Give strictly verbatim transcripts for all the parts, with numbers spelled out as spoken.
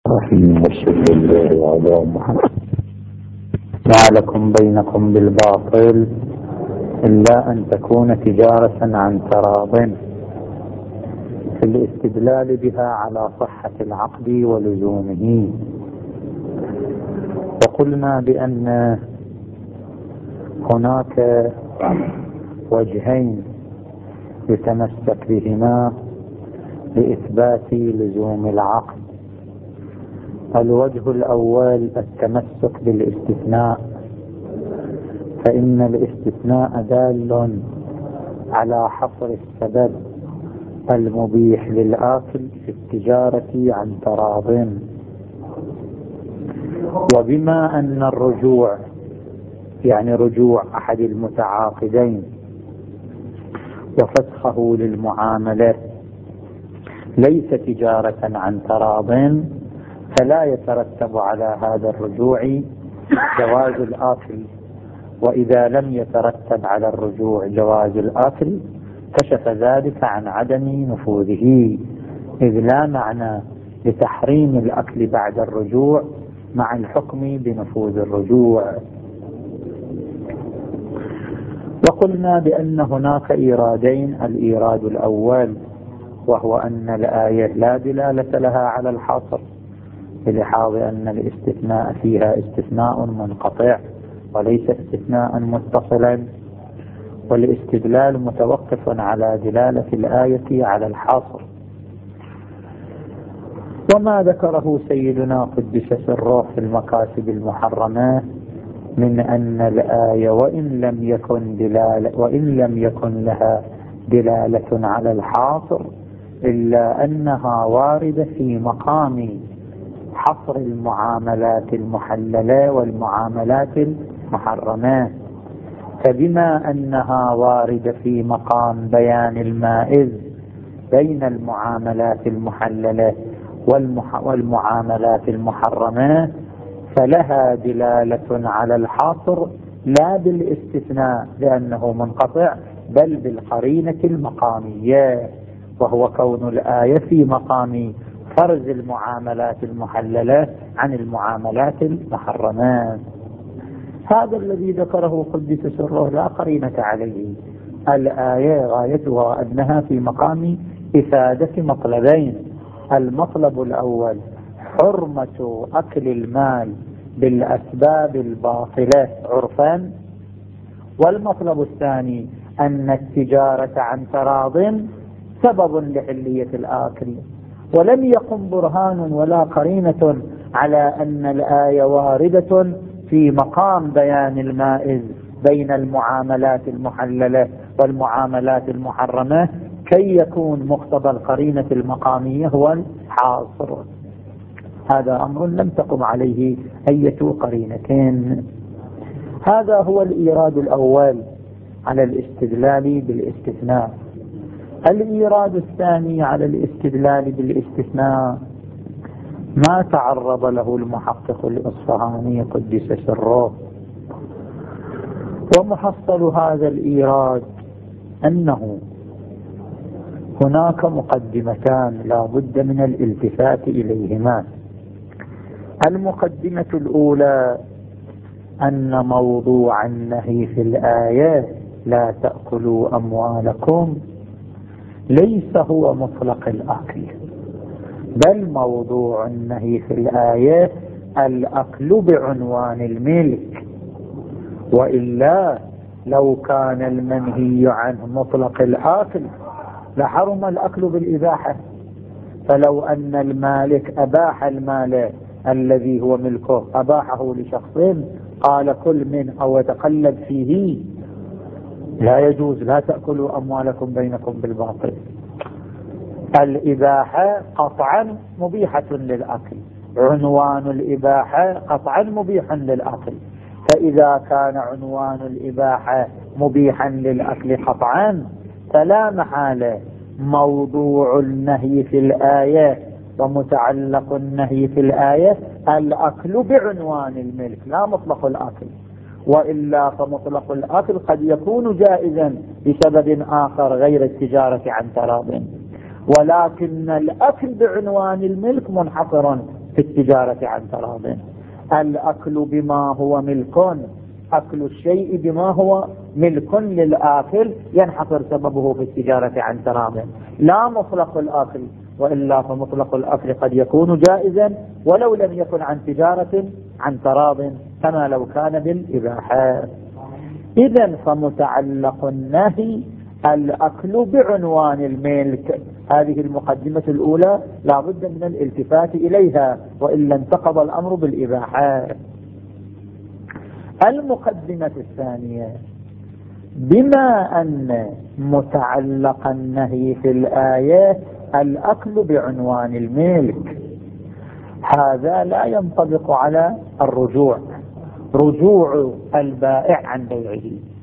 رحيم وصلى الله على محمد. ما لكم بينكم بالباطل إلا أن تكون تجارة عن تراض، في الاستدلال بها على صحة العقد ولزومه. وقلنا بأن هناك وجهين يتمسك بهما لإثبات لزوم العقد. الوجه الأول التمسك بالاستثناء، فإن الاستثناء دال على حصر السبب المبيح للآكل في التجارة عن تراض. وبما أن الرجوع يعني رجوع أحد المتعاقدين وفسخه للمعاملة ليس تجارة عن تراض، فلا يترتب على هذا الرجوع جواز الآكل. وإذا لم يترتب على الرجوع جواز الآكل كشف ذلك عن عدم نفوذه، إذ لا معنى لتحريم الأكل بعد الرجوع مع الحكم بنفوذ الرجوع. وقلنا بأن هناك إيرادين، الإيراد الأول وهو أن الآية لا دلالة لها على الحصر، بلحاظ أن الاستثناء فيها استثناء منقطع وليس استثناء متصلا، والاستدلال متوقف على دلالة الآية على الحصر. وما ذكره سيدنا قدس سره في المكاسب المحرمة من أن الآية وإن لم يكن دلالة وإن لم يكن لها دلالة على الحاصر إلا أنها واردة في مقام حصر المعاملات المحللة والمعاملات المحرمة. فبما أنها واردة في مقام بيان المائز بين المعاملات المحللة والمعاملات المحرمة فلها دلالة على الحاصر لا بالاستثناء لأنه منقطع، بل بالقرينة المقامية، وهو كون الآية في مقام فرز المعاملات المحللة عن المعاملات المحرمة. هذا الذي ذكره قدس سره لا قرينة عليه. الآية غايتها أنها في مقام إفادة مطلبين: المطلب الأول حرمة أكل المال بالأسباب الباطلة عرفا، والمطلب الثاني أن التجارة عن تراض سبب لحلية الآكل. ولم يقم برهان ولا قرينة على أن الآية واردة في مقام بيان المائز بين المعاملات المحللة والمعاملات المحرمة كي يكون مقتضى القرينة المقامية هو الحاصر. هذا أمر لم تقم عليه أي قرينتين. هذا هو الإيراد الأول على الاستدلال بالاستثناء. الإيراد الثاني على الاستدلال بالاستثناء ما تعرض له المحقق الإصفهاني قدس سره، ومحصل هذا الإيراد أنه هناك مقدمتان لا بد من الالتفات إليهما. المقدمة الأولى أن موضوع النهي في الآية لا تأكلوا أموالكم ليس هو مطلق الأكل، بل موضوع النهي في الآية الأكل بعنوان الملك. وإلا لو كان المنهي عنه مطلق الأكل لحرم الأكل بالإباحة. فلو أن المالك أباح المال الذي هو ملكه أباحه لشخص قال كل من أو يتقلب فيه لا يجوز، لا تأكلوا أموالكم بينكم بالباطل. الإباحة قطعا مبيحة للأكل، عنوان الإباحة قطعا مبيحا للأكل. فإذا كان عنوان الإباحة مبيحا للأكل قطعا فلا محالة موضوع النهي في الآية ومتعلق النهي في الآية الأكل بعنوان الملك لا مطلق الأكل. وإلا فمطلق الأكل قد يكون جائزا بسبب آخر غير التجارة عن تراض، ولكن الأكل بعنوان الملك منحصر في التجارة عن تراض. الأكل بما هو ملك، أكل الشيء بما هو ملك للآكل ينحصر سببه في التجارة عن تراض، لا مطلق الأكل، وإلا فمطلق الأكل قد يكون جائزا ولو لم يكن عن تجارة عن تراض كما لو كان بالإباحة. إذن فمتعلق النهي الأكل بعنوان الملك. هذه المقدمة الأولى لا بد من الالتفات إليها وإلا انتقض الأمر بالإباحة. المقدمة الثانية: بما أن متعلق النهي في الآية الأكل بعنوان الملك، هذا لا ينطبق على الرجوع، رجوع البائع عن بيعه،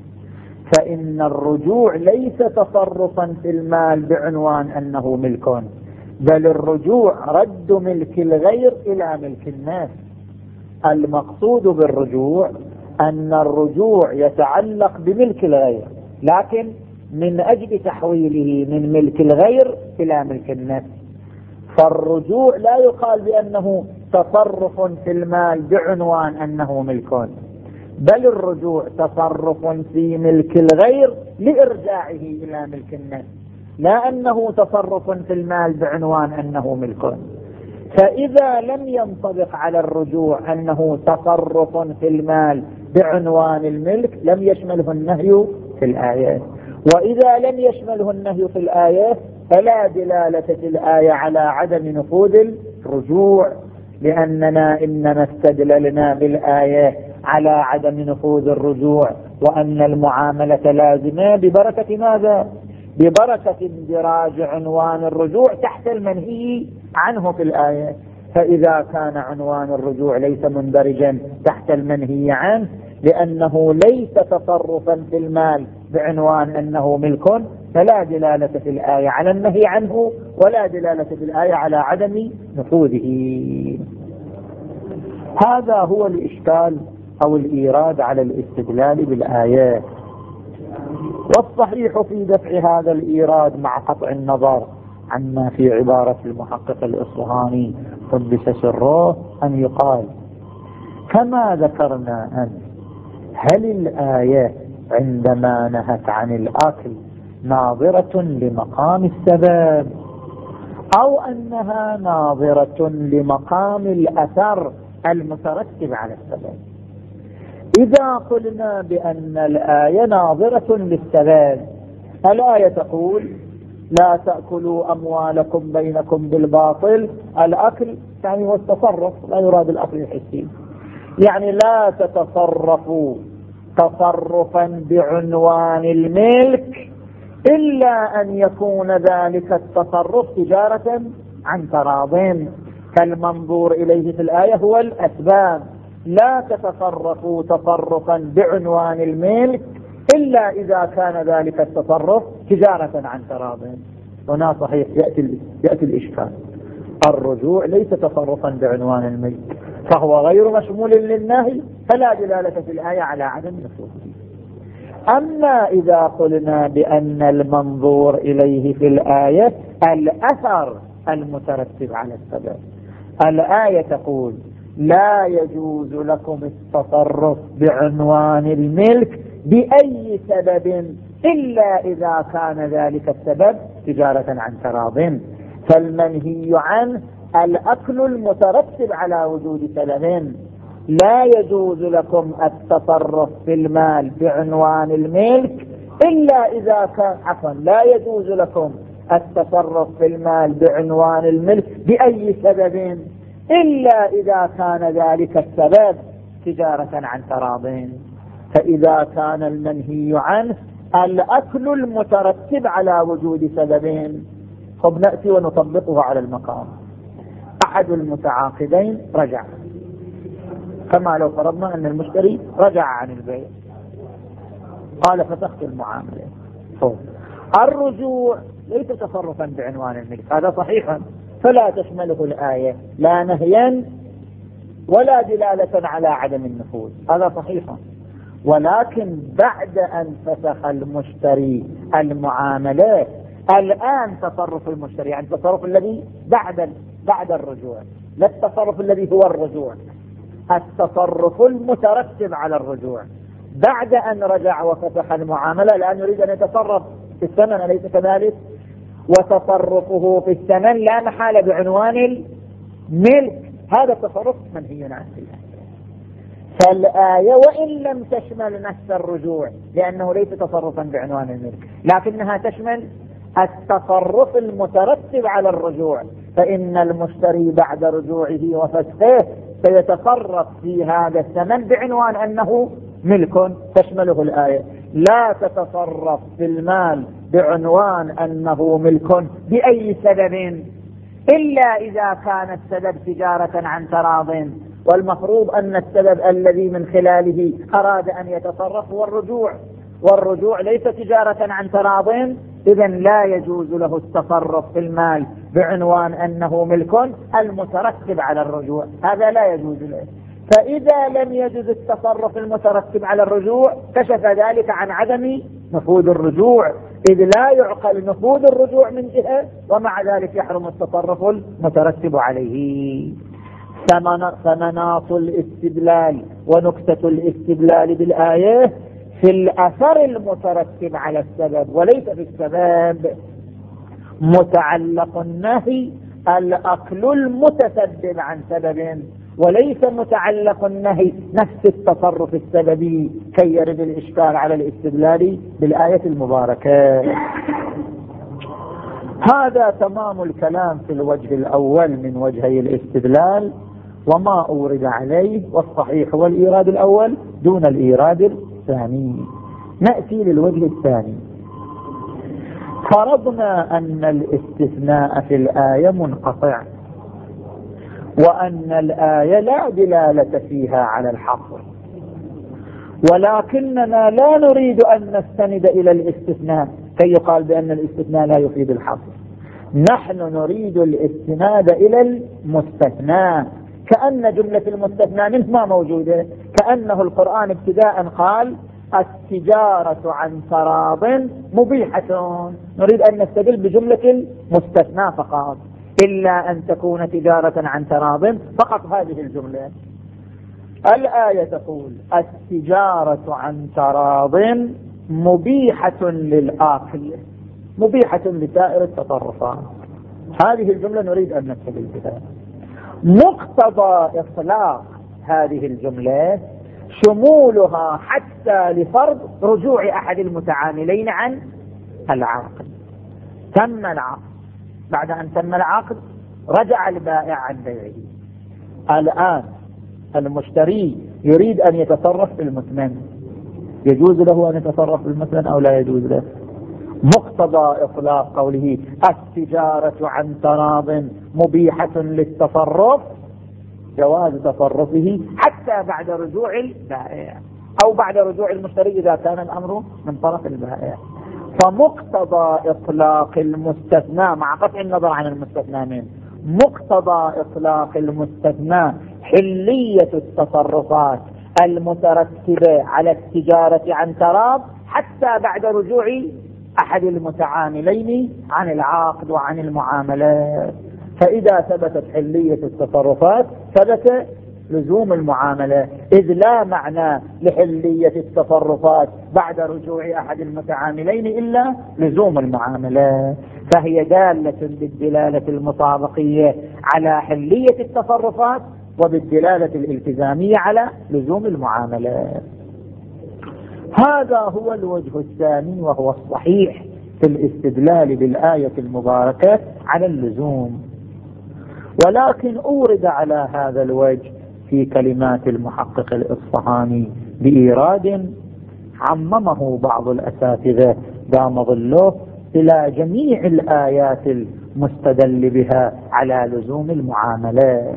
فإن الرجوع ليس تصرفا في المال بعنوان أنه ملك، بل الرجوع رد ملك الغير إلى ملك الناس. المقصود بالرجوع أن الرجوع يتعلق بملك الغير، لكن من أجل تحويله من ملك الغير إلى ملك الناس. فالرجوع لا يقال بأنه تصرف في المال بعنوان أنه ملك، بل الرجوع تصرف في ملك الغير لإرجاعه إلى ملك الناس، لا أنه تصرف في المال بعنوان أنه ملك. فإذا لم ينطبق على الرجوع أنه تصرف في المال بعنوان الملك لم يشمله النهي في الآية، وإذا لم يشمله النهي في الآية فلا دلالة في الآية على عدم نفوذ الرجوع، لأننا إنما استدللنا بالآية على عدم نفوذ الرجوع وأن المعاملة لازمة ببركة ماذا؟ ببركة اندراج عنوان الرجوع تحت المنهي عنه في الآية. فإذا كان عنوان الرجوع ليس مندرجا تحت المنهي عنه لأنه ليس تصرفا في المال بعنوان أنه ملك، فلا دلالة في الآية على النهي عنه ولا دلالة في الآية على عدم نفوذه. هذا هو الإشكال أو الإيراد على الاستدلال بالآيات. والصحيح في دفع هذا الإيراد مع قطع النظر عما في عبارة المحقق الإصفهاني قدس سره أن يقال كما ذكرنا أن هل الآية عندما نهت عن الأكل ناظرة لمقام السبب أو أنها ناظرة لمقام الأثر المترتب على السبب؟ إذا قلنا بأن الآية ناظرة للسبب، الآية تقول لا تأكلوا أموالكم بينكم بالباطل، الأكل يعني هو التصرف، لا يراد الأكل الحسي، يعني لا تتصرفوا تصرفا بعنوان الملك إلا أن يكون ذلك التصرف تجارة عن تراض، كالمنظور إليه في الآية هو الأسباب. لا تتصرفوا تصرفا بعنوان الملك إلا إذا كان ذلك التصرف تجارة عن تراض. هنا صحيح يأتي, يأتي الإشكال، الرجوع ليس تصرفا بعنوان الملك فهو غير مشمول للنهي، فلا دلالة في الآية على عدم نفوذه. أما إذا قلنا بأن المنظور إليه في الآية الأثر المترتب على السبب، الآية تقول لا يجوز لكم التصرف بعنوان الملك بأي سبب إلا إذا كان ذلك السبب تجارة عن تراض. فالمنهي عنه الأكل المترتب على وجود سبب. لا يجوز لكم التصرف في المال بعنوان الملك إلا إذا كان عفوا لا يجوز لكم التصرف في المال بعنوان الملك بأي سبب إلا إذا كان ذلك السبب تجارة عن تراض. فإذا كان المنهي عنه الأكل المترتب على وجود سبب، خب نأتي ونطبقه على المقام. أحد المتعاقدين رجع، كما لو فرضنا أن المشتري رجع عن البيع، قال فسخت المعاملة. الرجوع ليس تصرفا بعنوان الملك، هذا صحيح، فلا تشمله الآية لا نهيا ولا دلالة على عدم النفوذ، هذا صحيح. ولكن بعد أن فسخ المشتري المعاملة الآن تصرف المشتري، يعني التصرف الذي بعد بعد الرجوع لا التصرف الذي هو الرجوع، التصرف المترتب على الرجوع. بعد أن رجع وفتح المعاملة الآن يريد أن يتصرف في الثمن، أليس كذلك؟ وتصرفه في الثمن لا محالة بعنوان الملك، هذا التصرف منهي عنه في الآية. فالآية وإن لم تشمل نفس الرجوع لأنه ليس تصرفا بعنوان الملك، لكنها تشمل التصرف المترتب على الرجوع، فإن المشتري بعد رجوعه وفسخه سيتصرف في هذا الثمن بعنوان أنه ملك، تشمله الآية. لا تتصرف في المال بعنوان أنه ملك بأي سبب إلا إذا كان السبب تجارة عن تراض، والمفروض أن السبب الذي من خلاله أراد أن يتصرف هو الرجوع، والرجوع ليس تجارة عن تراض، إذن لا يجوز له التصرف في المال بعنوان أنه ملك المترتب على الرجوع، هذا لا يجوز له. فإذا لم يجوز التصرف المترتب على الرجوع كشف ذلك عن عدم نفوذ الرجوع، إذ لا يعقل نفوذ الرجوع من جهة ومع ذلك يحرم التصرف المترتب عليه. ثمنات الاستدلال ونكتة الاستدلال بالآية في الأثر المترتب على السبب وليس في السبب. متعلق النهي الأكل المتسبب عن سبب، وليس متعلق النهي نفس التصرف السببي كي يرد الإشكال على الاستدلال بالآية المباركة. هذا تمام الكلام في الوجه الأول من وجهي الاستدلال وما أورد عليه، والصحيح هو الإيراد الأول دون الإيراد الثاني. نأتي للوجه الثاني. فرضنا أن الاستثناء في الآية منقطع، وأن الآية لا دلالة فيها على الحصر، ولكننا لا نريد أن نستند إلى الاستثناء كي يقال بأن الاستثناء لا يفيد الحصر. نحن نريد الاستناد إلى المستثنى، كأن جملة المستثنى منه ما موجودة، كأنه القرآن ابتداء قال التجارة عن تراض مبيحة، نريد أن نستدل بجملة المستثنى فقط، إلا أن تكون تجارة عن تراض فقط هذه الجملة. الآية تقول التجارة عن تراض مبيحة للآكل، مبيحة لسائر التصرفات، هذه الجملة نريد أن نستدل بها. مقتضى إطلاق هذه الجملة شمولها حتى لفرض رجوع أحد المتعاملين عن العقد. تم العقد، بعد أن تم العقد رجع البائع عن بيعه، الآن المشتري يريد أن يتصرف في المثمن، يجوز له أن يتصرف في المثمن أو لا يجوز له؟ مقتضى إطلاق قوله التجارة عن تراض مبيحة للتصرف جواز تصرفه حتى بعد رجوع البائع أو بعد رجوع المشتري إذا كان الأمر من طرف البائع. فمقتضى إطلاق المستثنى مع قطع النظر عن المستثنى منه، مقتضى إطلاق المستثنى حلية التصرفات المترتبة على التجارة عن تراض حتى بعد رجوع أحد المتعاملين عن العقد وعن المعاملات. فإذا ثبتت حلية التصرفات ثبت لزوم المعاملة، إذ لا معنى لحلية التصرفات بعد رجوع أحد المتعاملين إلا لزوم المعاملة، فهي دالة بالدلالة المطابقية على حلية التصرفات وبالدلالة الالتزامية على لزوم المعاملة. هذا هو الوجه الثاني وهو الصحيح في الاستدلال بالآية المباركة على اللزوم، ولكن أورد على هذا الوجه في كلمات المحقق الإصفهاني بإيراد عممه بعض الأساتذة دام ظله إلى جميع الآيات المستدل بها على لزوم المعاملة.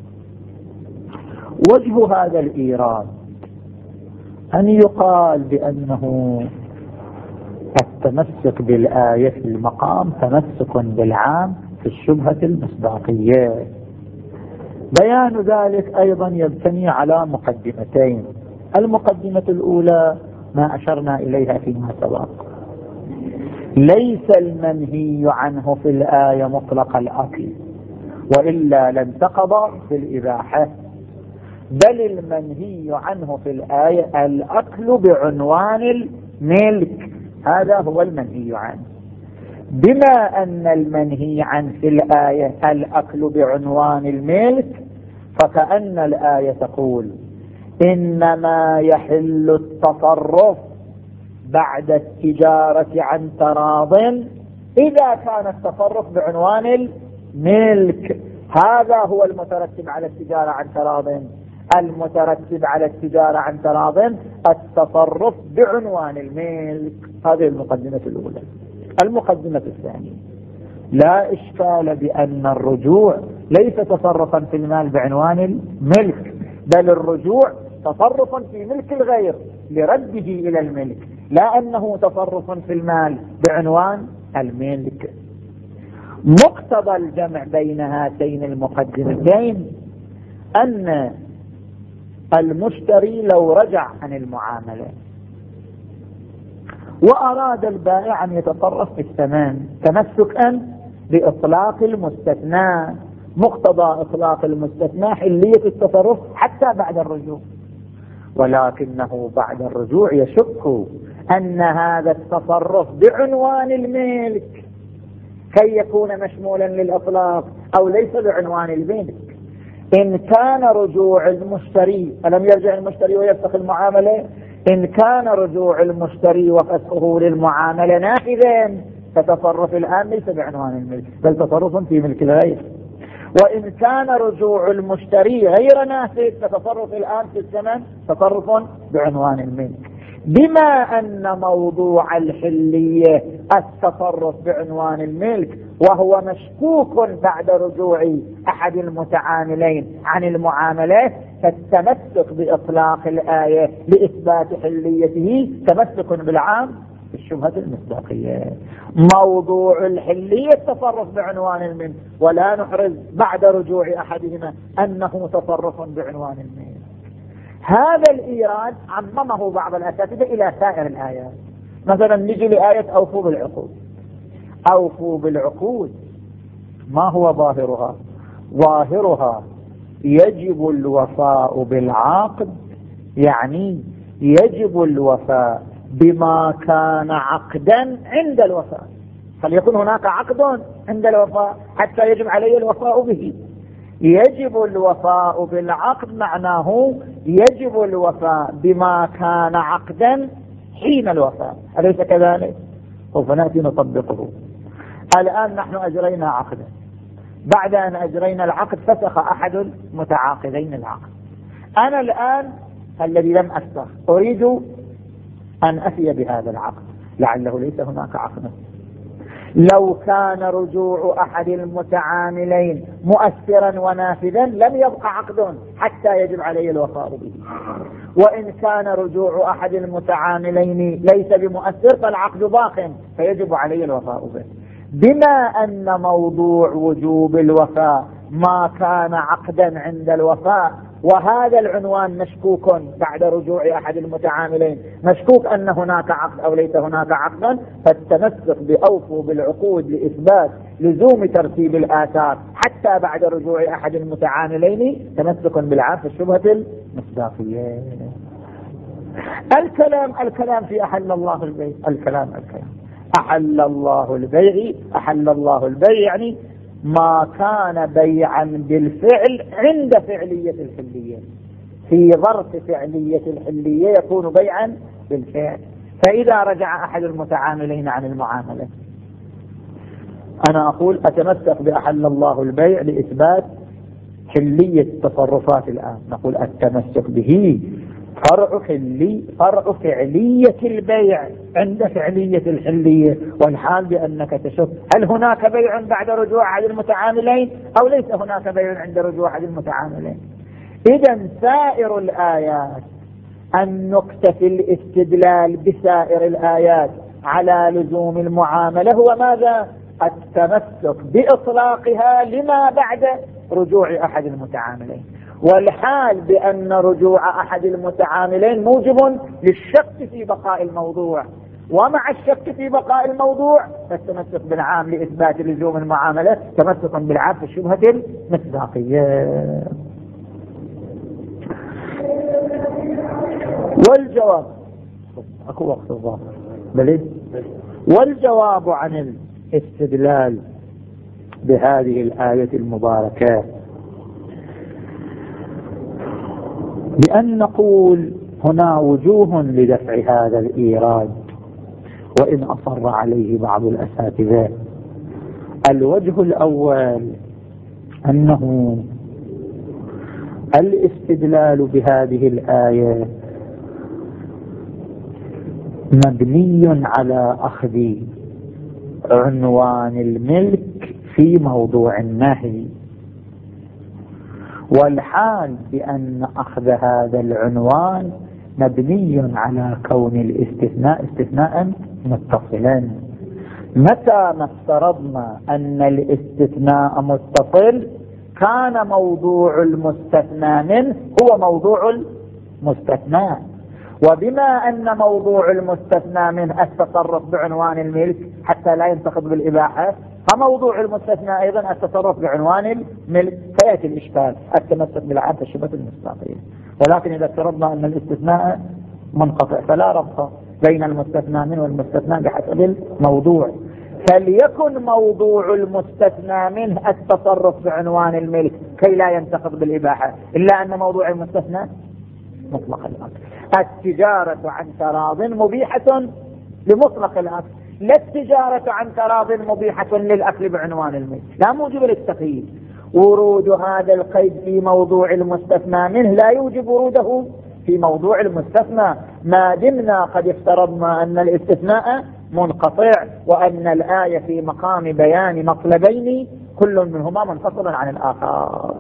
وجه هذا الإيراد أن يقال بأنه التمسك بالآية في المقام تمسك بالعام في الشبهة المصداقية. بيان ذلك أيضا يبتني على مقدمتين. المقدمة الأولى ما أشرنا إليها فيما سبق، ليس المنهي عنه في الآية مطلق الأكل، وإلا لانتقض في الإباحة. بل المنهي عنه في الآية الأكل بعنوان الملك، هذا هو المنهي عنه. بما أن المنهي عنه في الآية الأكل بعنوان الملك، فكأن الآية تقول إنما يحل التصرف بعد التجارة عن تراض إذا كان التصرف بعنوان الملك. هذا هو المترتب على التجارة عن تراض. المترتب على التجارة عن تراض التصرف بعنوان الملك. هذه المقدمة الأولى. المقدمة الثانية: لا إشكال بأن الرجوع ليس تصرفا في المال بعنوان الملك، بل الرجوع تصرف في ملك الغير لرده إلى الملك، لا أنه تصرف في المال بعنوان الملك. مقتضى الجمع بين هاتين المقدمتين أن المشتري لو رجع عن المعاملة وأراد البائع أن يتصرف في الثمن تمسكا بإطلاق المستثنى، مقتضى إطلاق المستثنى حلية التصرف حتى بعد الرجوع، ولكنه بعد الرجوع يشك أن هذا التصرف بعنوان الملك كي يكون مشمولا للإطلاق أو ليس بعنوان الملك. إن كان رجوع المشتري، ألم يرجع المشتري ويفسخ المعاملة؟ إن كان رجوع المشتري وفسخه للمعاملة نافذا، فتصرف الآن ليس بعنوان الملك بل تصرف في ملك الغير. وإن كان رجوع المشتري غير نافذ، فتصرف الآن في الثمن تصرف بعنوان الملك. بما أن موضوع الحلية التصرف بعنوان الملك، وهو مشكوك بعد رجوع أحد المتعاملين عن المعاملة، فالتمسك بإطلاق الآية لإثبات حليته تمسك بالعام بالشبهة المصداقية. موضوع الحلية التصرف بعنوان الملك، ولا نحرز بعد رجوع أحدهما أنه تصرف بعنوان الملك. هذا الإيراد عممه بعض الأساتذة إلى سائر الآيات. مثلا نجي لآية أوفوا بالعقود. أوفوا بالعقود ما هو ظاهرها؟ ظاهرها يجب الوفاء بالعقد، يعني يجب الوفاء بما كان عقدا عند الوفاء، فليكن هناك عقد عند الوفاء حتى يجب عليه الوفاء به. يجب الوفاء بالعقد معناه يجب الوفاء بما كان عقدا حين الوفاء، أليس كذلك؟ فنأتي نطبقه. الآن نحن أجرينا عقدا، بعد أن أجرينا العقد فسخ أحد المتعاقدين العقد. أنا الآن الذي لم أفسخ أريد أن أفي بهذا العقد، لعله ليس هناك عقد. لو كان رجوع أحد المتعاملين مؤثرا ونافذا لم يبقى عقد حتى يجب عليه الوفاء به، وإن كان رجوع أحد المتعاملين ليس بمؤثر فالعقد باق فيجب عليه الوفاء به. بما أن موضوع وجوب الوفاء ما كان عقدا عند الوفاء، وهذا العنوان مشكوك بعد رجوع أحد المتعاملين، مشكوك أن هناك عقد أو ليس هناك عقدا، فالتمسك بأوفوا بالعقود لإثبات لزوم ترتيب الآثار حتى بعد رجوع أحد المتعاملين تمسك بالعام في الشبهة المصداقية. الكلام الكلام في أحل الله البيع، الكلام الكلام أحل الله البيع. أحل الله البيع يعني ما كان بيعا بالفعل عند فعلية الحلية، في ظرف فعلية الحلية يكون بيعا بالفعل. فإذا رجع أحد المتعاملين عن المعاملة، أنا أقول أتمسك بأحل الله البيع لإثبات حلية التصرفات. الآن نقول التمسك به فرع حلي فرع فعلية البيع عند فعلية الحلية، والحال بأنك تشك هل هناك بيع بعد رجوع أحد المتعاملين أو ليس هناك بيع عند رجوع أحد المتعاملين. إذن سائر الآيات أن نكتفي الاستدلال بسائر الآيات على لزوم المعاملة هو ماذا؟ التمسك بإطلاقها لما بعد رجوع أحد المتعاملين، والحال بأن رجوع أحد المتعاملين موجب للشك في بقاء الموضوع، ومع الشك في بقاء الموضوع فالتمسك بالعام لإثبات لزوم المعاملة تمسكا بالعام في الشبهة المصداقية. والجواب أكو وقت الظاهر بلد والجواب عن الاستدلال بهذه الآية المباركة بأن نقول هنا وجوه لدفع هذا الإيراد وإن أصر عليه بعض الأساتذة. الوجه الأول أنه الاستدلال بهذه الآية مبني على أخذ عنوان الملك في موضوع النهي، والحال بأن أخذ هذا العنوان مبني على كون الاستثناء استثناء متصلا. متى ما افترضنا أن الاستثناء متصل كان موضوع المستثنى منه هو موضوع المستثنى، وبما أن موضوع المستثنى منه التصرف بعنوان الملك حتى لا ينتقض بالإباحة، فموضوع المستثنى أيضا التصرف بعنوان الملك، فيأتي الإشكال التمسك بالعام الشبهة المصداقية. ولكن إذا افترضنا أن الاستثناء منقطع فلا ربط بين المستثنى منه والمستثنى بحسب الموضوع، فليكن موضوع المستثنى منه التصرف بعنوان الملك كي لا ينتقض بالإباحة، إلا أن موضوع المستثنى مطلق الأكل. التجارة عن تراض مبيحة لمطلق الأكل، لا التجارة عن تراض مبيحة للأكل بعنوان الملك، لا موجب للتقييد. ورود هذا القيد في موضوع المستثنى منه لا يوجب وروده في موضوع المستثنى، ما دمنا قد افترضنا أن الاستثناء منقطع وأن الآية في مقام بيان مطلبين كل منهما منفصل عن الآخر.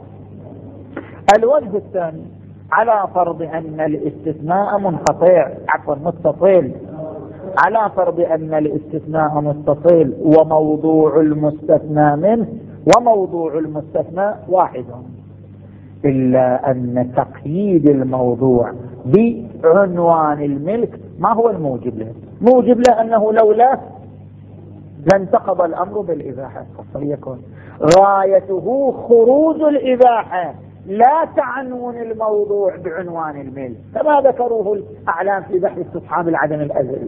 الوجه الثاني على فرض أن الاستثناء منقطع عفوا متصل، على فرض أن الاستثناء متصل وموضوع المستثنى منه وموضوع المستثنى واحد، إلا أن تقييد الموضوع بعنوان الملك ما هو الموجب له؟ موجب له أنه لولا لانتقض الأمر بالإباحة، فليكن غايته خروج الإباحة لا تعنون الموضوع بعنوان الملك كما ذكروه الأعلام في بحث استصحاب العدم الأزلي.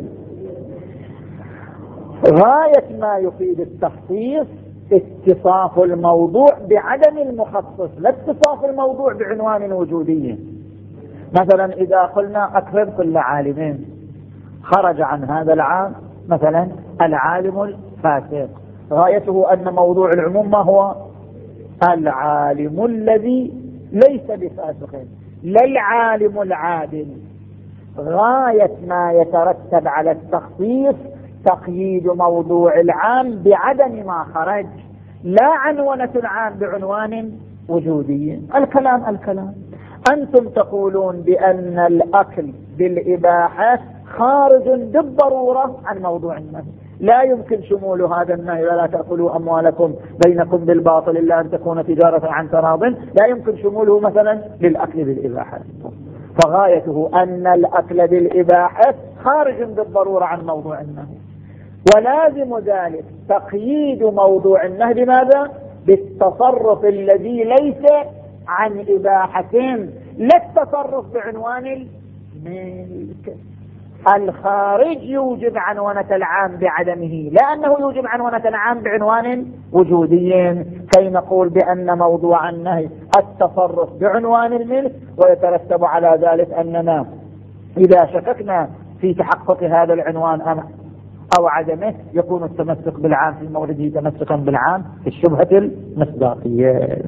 غاية ما يفيد التخصيص اتصاف الموضوع بعدم المخصص، لا اتصاف الموضوع بعنوان وجودي. مثلا إذا قلنا أكرم كل عالم، خرج عن هذا العام مثلا العالم الفاسق، غايته أن موضوع العموم ما هو؟ العالم الذي ليس بفاسق، لا العالم العادل. غاية ما يترتب على التخصيص تقييد موضوع العام بعدم ما خرج، لا عنونة العام بعنوان وجودي. الكلام الكلام أنتم تقولون بأن الأكل بالإباحة خارج بالضرورة عن موضوع النهي، لا يمكن شمول هذا النهي ولا تأكلوا أموالكم بينكم بالباطل إلا أن تكون تجارة عن تراض، لا يمكن شموله مثلا للأكل بالإباحة. فغايته أن الأكل بالإباحة خارج بالضرورة عن موضوع النهي، ولازم ذلك تقييد موضوع النهي بماذا؟ بالتصرف الذي ليس عن إباحة، لا التصرف بعنوان الملك. الخارج يوجب عنونة العام بعدمه، لأنه يوجب عنونة العام بعنوان وجودي، كي نقول بأن موضوع النهي التصرف بعنوان الملك، ويترتب على ذلك أننا إذا شككنا في تحقق هذا العنوان أو عدمه يكون التمسك بالعام في مورده تمسكا بالعام في الشبهة المصداقية.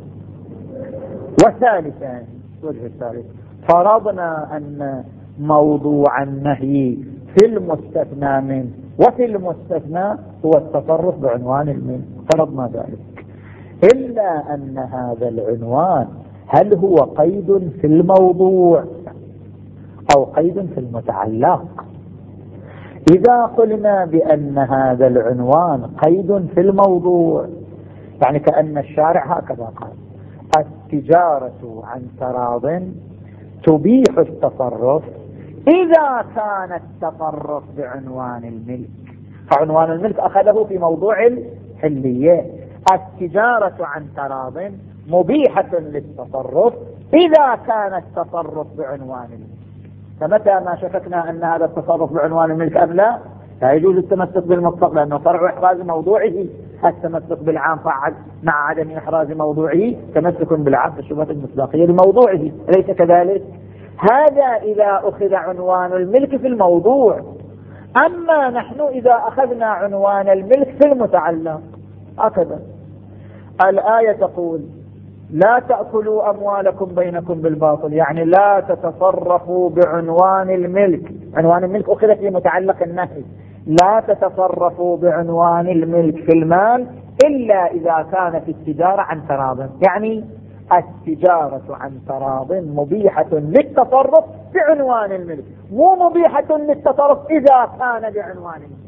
وثالثا الوجه الثالث، فرضنا أن موضوع النهي في المستثنى منه وفي المستثنى هو التصرف بعنوان الملك، فرضنا ذلك، إلا أن هذا العنوان هل هو قيد في الموضوع أو قيد في المتعلق؟ إذا قلنا بأن هذا العنوان قيد في الموضوع يعني كأن الشارع هكذا قال: التجارة عن تراض تبيح التصرف إذا كان التصرف بعنوان الملك، فعنوان الملك أخذه في موضوع الحلية. التجارة عن تراض مبيحة للتصرف إذا كان التصرف بعنوان الملك. فمتى ما شككنا أن هذا التصرف بعنوان الملك أم لا، لا يجوز التمسك بالمطلق لأنه فرع إحراز موضوعه. التمسك بالعام مع عدم إحراز موضوعه تمسك بالعام في الشبهة المصداقية لموضوعه، أليس كذلك؟ هذا إذا أخذ عنوان الملك في الموضوع. أما نحن إذا أخذنا عنوان الملك في المتعلق هكذا. الآية تقول لا تأكلوا أموالكم بينكم بالباطل، يعني لا تتصرفوا بعنوان الملك. عنوان الملك أخذ في متعلق النهي، لا تتصرفوا بعنوان الملك في المال إلا إذا كانت التجارة عن تراض. يعني التجارة عن تراض مبيحة للتصرف بعنوان الملك، مو مبيحة للتصرف إذا كان بعنوان الملك.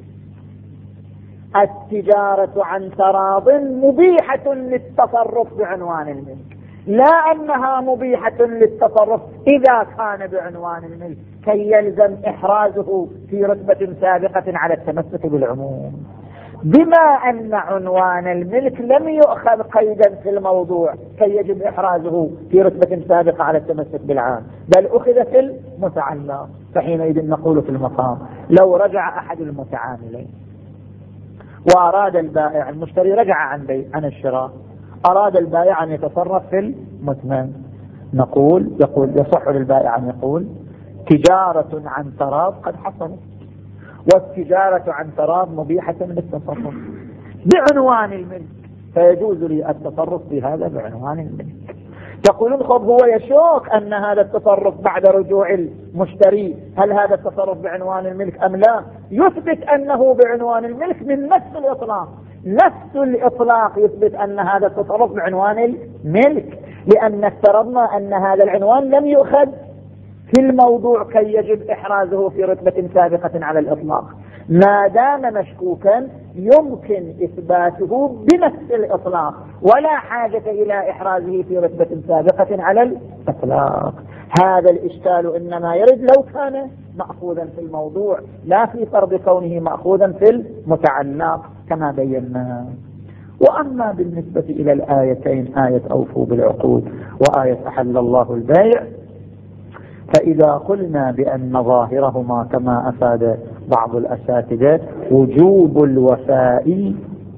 التجارة عن تراض مبيحة للتصرف بعنوان الملك، لا أنها مبيحة للتصرف إذا كان بعنوان الملك كي يلزم إحرازه في رتبة سابقة على التمسك بالعموم. بما أن عنوان الملك لم يؤخذ قيدا في الموضوع كي يجب إحرازه في رتبة سابقة على التمسك بالعام، بل أخذ في المتعلق، فحينئذ نقول في المقام لو رجع أحد المتعاملين وأراد البائع، المشتري رجع عن بيع عن الشراء، أراد البائع أن يتصرف في المثمن، نقول يقول يصح للبائع أن يقول تجارة عن تراض قد حصلت، والتجارة عن تراض مبيحة للتصرف بعنوان الملك، فيجوز لي التصرف بهذا بعنوان الملك. تقولون خب هو يشوك أن هذا التصرف بعد رجوع المشتري، هل هذا التصرف بعنوان الملك أم لا؟ يثبت أنه بعنوان الملك من نفس الإطلاق، نفس الإطلاق يثبت أن هذا التصرف بعنوان الملك، لأن افترضنا أن هذا العنوان لم يؤخذ في الموضوع كي يجب إحرازه في رتبة سابقة على الإطلاق. ما دام مشكوكا يمكن إثباته بنفس الإطلاق ولا حاجة إلى إحرازه في رتبة سابقة على الإطلاق. هذا الإشكال إنما يرد لو كان مأخوذا في الموضوع، لا في فرض كونه مأخوذا في المتعلق كما بينا. وأما بالنسبة إلى الآيتين، آية أوفوا بالعقود وآية أحل الله البيع، فإذا قلنا بأن ظاهرهما كما أفاد بعض الأساتذة وجوب الوفاء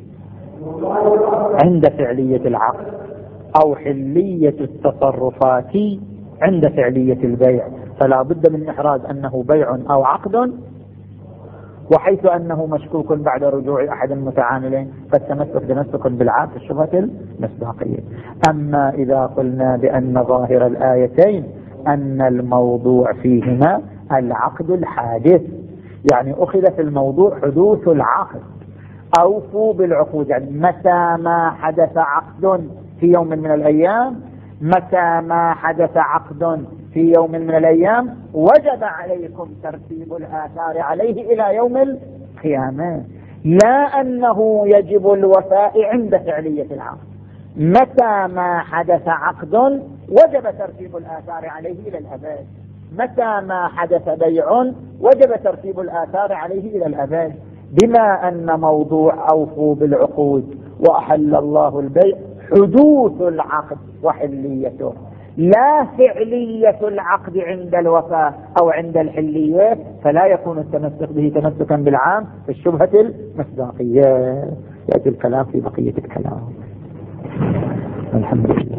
عند فعلية العقد أو حلية التصرفات عند فعلية البيع، فلا بد من إحراز أنه بيع أو عقد، وحيث أنه مشكوك بعد رجوع أحد المتعاملين فالتمسك تمسك بالعقد الشبهة المصداقية. أما إذا قلنا بأن ظاهر الآيتين أن الموضوع فيهما العقد الحادث، يعني أخذ في الموضوع حدوث العقد، أوفوا بالعقود، يعني متى ما حدث عقد في يوم من الأيام، متى ما حدث عقد في يوم من الأيام وجب عليكم ترتيب الآثار عليه إلى يوم القيامة، لا أنه يجب الوفاء عند فعلية العقد. متى ما حدث عقد وجب ترتيب الآثار عليه إلى الأبد، متى ما حدث بيع وجب ترتيب الآثار عليه إلى الأبد. بما أن موضوع أوفوا بالعقود وأحل الله البيع حدوث العقد وحليته، لا فعلية العقد عند الوفاء أو عند الحلية، فلا يكون التمسك به تمسكا بالعام في الشبهة المصداقية. يأتي الكلام في بقية الكلام. الحمد لله.